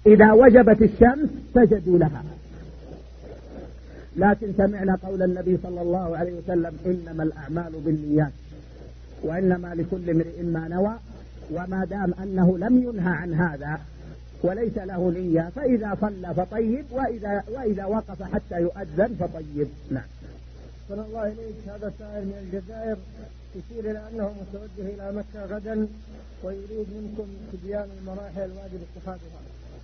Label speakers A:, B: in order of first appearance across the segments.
A: إذا وجبت الشمس سجدوا لها. لكن سمعنا قول النبي صلى الله عليه وسلم: إنما الأعمال بالنيات وإنما لكل امرئ ما نوى. وما دام أنه لم ينهى عن هذا وليس له نية، فإذا صلى فطيب، وإذا وقف حتى يؤذن فطيب. نعم.
B: صلى الله إليك. هذا سائل من الجزائر يشير إلى أنه متوجه إلى مكة غدا ويريد منكم تبيان المراحل الواجب اتخاذها.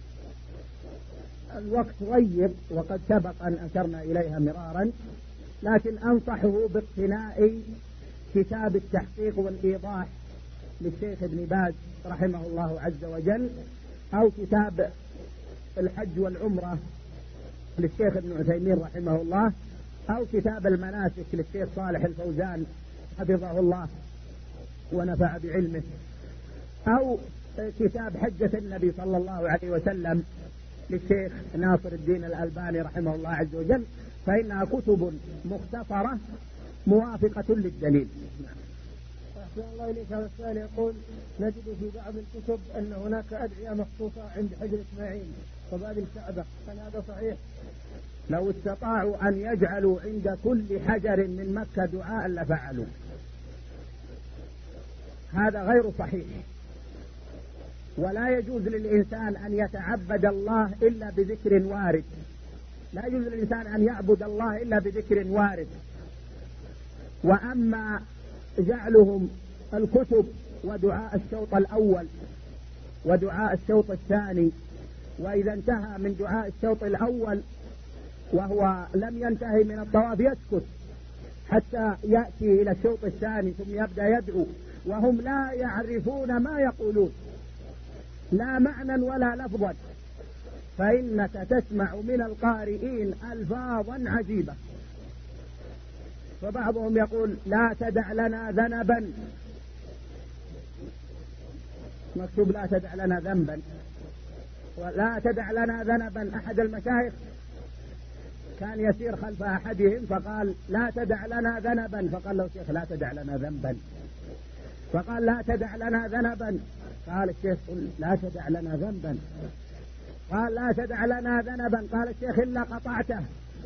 A: الوقت ضيق وقد سبق أن أشرنا إليها مرارا، لكن أنصحه باقتناء كتاب التحقيق والإيضاح للشيخ ابن باز رحمه الله عز وجل، أو كتاب الحج والعمرة للشيخ ابن عثيمين رحمه الله، أو كتاب المناسك للشيخ صالح الفوزان حفظه الله ونفع بعلمه، أو كتاب حجة النبي صلى الله عليه وسلم للشيخ ناصر الدين الألباني رحمه الله عز وجل، فإنها كتب مختصرة موافقة للدليل.
B: أحسن الله إليك. هذا السؤال يقول: نجد في بعض الكتب أن هناك أدعية مخصوصة عند حجر إسماعيل وباب الكعبة، هل هذا صحيح؟
A: لو استطاعوا أن يجعلوا عند كل حجر من مكة دعاء لفعلوا. هذا غير صحيح، ولا يجوز للإنسان أن يتعبد الله إلا بذكر وارد. لا يجوز للإنسان أن يعبد الله إلا بذكر وارد. وأما جعلهم الكتب ودعاء الشوط الأول ودعاء الشوط الثاني، وإذا انتهى من دعاء الشوط الأول وهو لم ينتهي من الطواف يسكت حتى يأتي إلى الشوط الثاني ثم يبدأ يدعو، وهم لا يعرفون ما يقولون لا معنى ولا لفظا، فإنك تسمع من القارئين ألفاظا عجيبة. فبعضهم يقول: لا تدع لنا ذنبا، مكتوب لا تدع لنا ذنبا، ولا تدع لنا ذنبا. أحد المشايخ كان يسير خلف أحدهم فقال: لا تدع لنا ذنبا، فقال له: شيخ لا تدع لنا ذنبا. فقال: لا تدع لنا ذنبا. قال الشيخ: قل لا تدع لنا ذنبا. قال: لا تدع لنا ذنبا. قال الشيخ: إلا قطعته.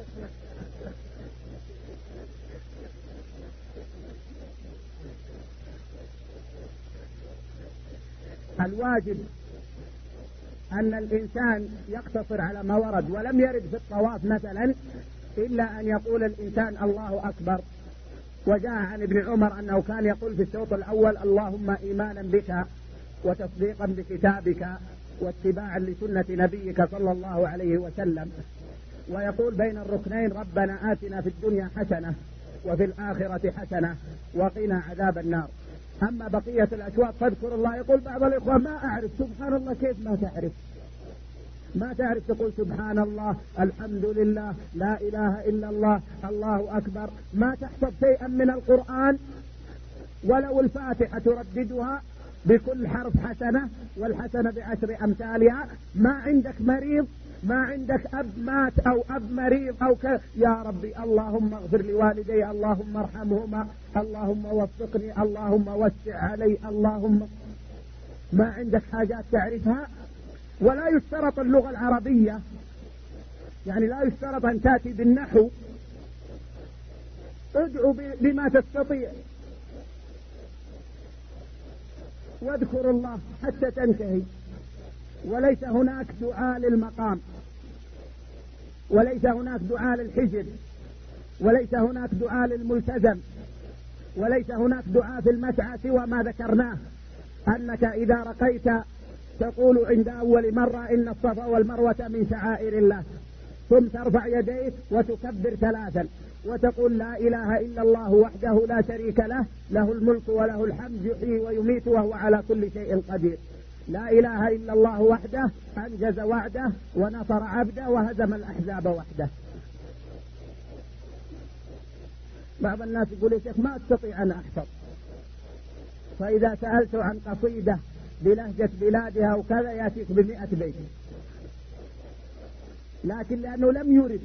A: الواجب أن الإنسان يقتصر على ما ورد، ولم يرد في الطواف مثلا إلا أن يقول الإنسان الله أكبر. وجاء عن ابن عمر أنه كان يقول في الشوط الأول: اللهم إيمانا بك وتصديقا بكتابك واتباعا لسنة نبيك صلى الله عليه وسلم. ويقول بين الركنين: ربنا آتنا في الدنيا حسنة وفي الآخرة حسنة وقنا عذاب النار. أما بقية الأشواط فاذكر الله. يقول بعض الإخوة: ما أعرف. سبحان الله، كيف ما تعرف؟ ما تعرف تقول سبحان الله، الحمد لله، لا إله إلا الله، الله أكبر، ما تحفظ شيئا من القرآن ولو الفاتحة ترددها بكل حرف حسنة، والحسنة بعشر أمثالها. ما عندك مريض، ما عندك أب مات أو أب مريض أو يا ربي اللهم اغفر لوالدي، اللهم ارحمهما، اللهم وفقني، اللهم وسع علي، اللهم. ما عندك حاجات تعرفها. ولا يشترط اللغة العربية، يعني لا يشترط أن تأتي بالنحو. ادعو بما تستطيع واذكر الله حتى تنتهي. وليس هناك دعاء للمقام، وليس هناك دعاء للحجر، وليس هناك دعاء للملتزم، وليس هناك دعاء في المسعى سوى ما ذكرناه، أنك إذا رقيت تقول عند أول مرة: إن الصفا والمروة من شعائر الله، ثم ترفع يديك وتكبر 3 وتقول: لا إله إلا الله وحده لا شريك له، له الملك وله الحمد، يحيي ويميت وهو على كل شيء قدير. لا إله إلا الله وحده أنجز وعده ونصر عبده وهزم الأحزاب وحده. بعض الناس يقول: يا شيخ ما أستطيع أن أحفظ. فإذا سألت عن قصيدة بلهجة بلادها وكذا يأتيك ب100 بيت، لكن لأنه لم يرد.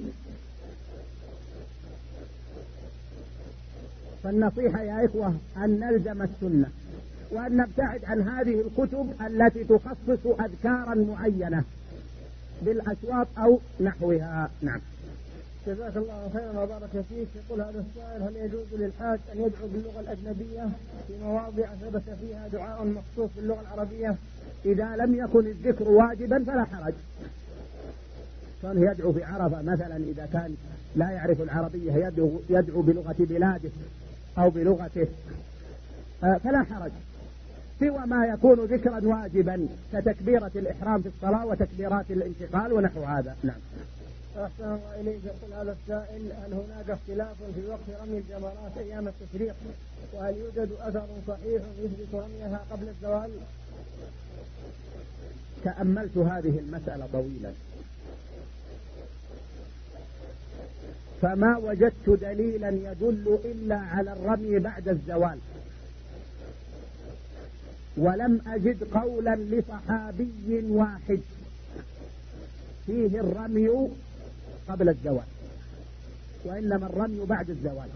A: فالنصيحة يا إخوة أن نلزم السنة، وأن نبتعد عن هذه الكتب التي تخصص أذكارا معينة. بالأشواط أو نحوها. نعم.
B: جزاك الله خيرا وبارك فيك. يقول هذا السائل: هل يجوز للحاج أن يدعو باللغة الأجنبية في مواضع ثبت فيها دعاء مخصوص باللغة العربية؟
A: إذا لم يكن الذكر واجبا فلا حرج. كان يدعو في عرفة مثلا، إذا كان لا يعرف العربية يدعو بلغة بلاده أو بلغته فلا حرج، سوى ما يكون ذكرا واجبا كتكبيرة الإحرام في الصلاة وتكبيرات الانتقال ونحو هذا. نعم.
B: أحسن الله إليك. يقول هذا السائل: هل هناك اختلاف في وقت رمي الجمرات أيام التشريق؟ وهل يوجد أثر صحيح يثبت رميها قبل الزوال؟
A: تأملت هذه المسألة طويلا فما وجدت دليلا يدل إلا على الرمي بعد الزوال، ولم أجد قولا لصحابي واحد فيه الرمي قبل الزوال، وإنما الرمي بعد الزوال.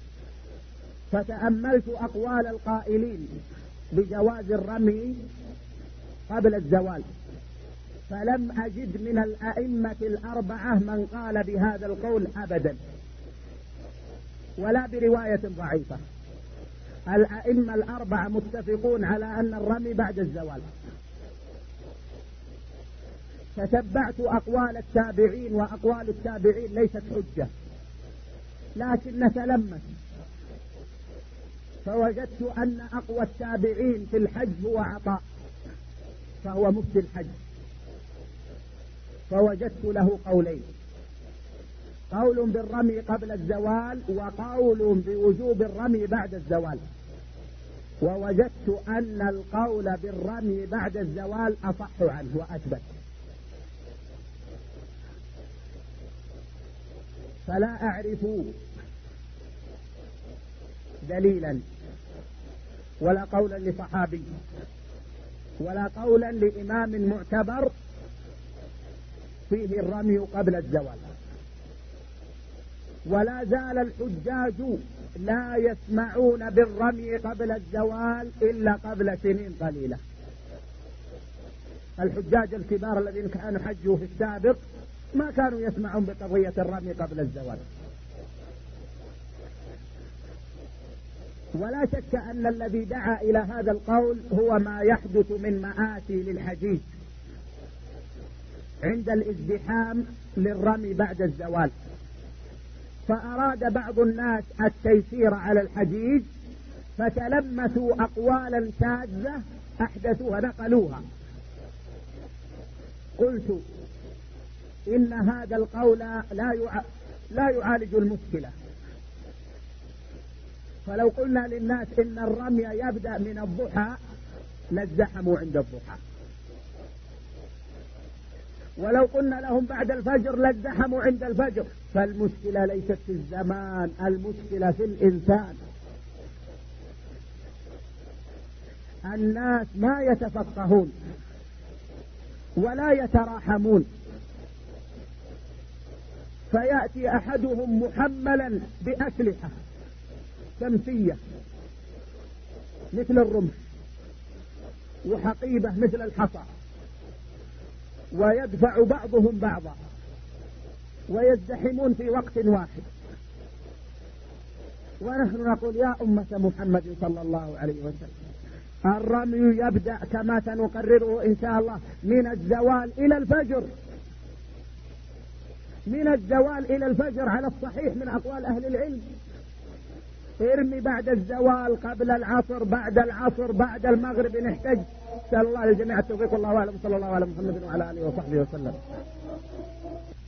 A: فتأملت أقوال القائلين بجواز الرمي قبل الزوال، فلم أجد من الأئمة الأربعة من قال بهذا القول أبدا، ولا برواية ضعيفة. الأئمة الأربعة متفقون على أن الرمي بعد الزوال. تتبعت أقوال التابعين، وأقوال التابعين ليست حجة، لكن تلمس فوجدت أن أقوى التابعين في الحج هو عطاء، فهو مفتي الحج، فوجدت له قولين: قول بالرمي قبل الزوال، وقول بوجوب الرمي بعد الزوال. ووجدت أن القول بالرمي بعد الزوال أصح عنه وأثبت، فلا أعرف دليلا ولا قولا لصحابي ولا قولا لإمام معتبر فيه الرمي قبل الزوال. ولا زال الحجاج لا يسمعون بالرمي قبل الزوال إلا قبل سنين قليلة. الحجاج الكبار الذين كانوا حجوا في السابق ما كانوا يسمعون بقضية الرمي قبل الزوال. ولا شك أن الذي دعا إلى هذا القول هو ما يحدث من مآسي للحجيج عند الازدحام للرمي بعد الزوال، فأراد بعض الناس التيسير على الحجيج فتلمسوا أقوالا شاذة أحدثوها نقلوها. قلت إن هذا القول لا يعالج المشكلة. فلو قلنا للناس إن الرمي يبدأ من الضحى لازدحموا عند الضحى، ولو قلنا لهم بعد الفجر لازدحموا عند الفجر. فالمشكلة ليست في الزمان، المشكلة في الإنسان. الناس ما يتفقهون ولا يتراحمون، فيأتي أحدهم محملا بأسلحة شمسية مثل الرمح وحقيبة مثل الحصى، ويدفع بعضهم بعضا ويزدحمون في وقت واحد، ونحن نقول يا أمة محمد صلى الله عليه وسلم الرمي يبدأ كما سنقرره إن شاء الله من الزوال إلى الفجر، من الزوال إلى الفجر على الصحيح من أقوال أهل العلم. ارمي بعد الزوال، قبل العصر، بعد العصر، بعد المغرب نحتاج. نسأل الله للجميع التوفيق والله أعلم. صلى الله على محمد وعلى آله وصحبه وسلم.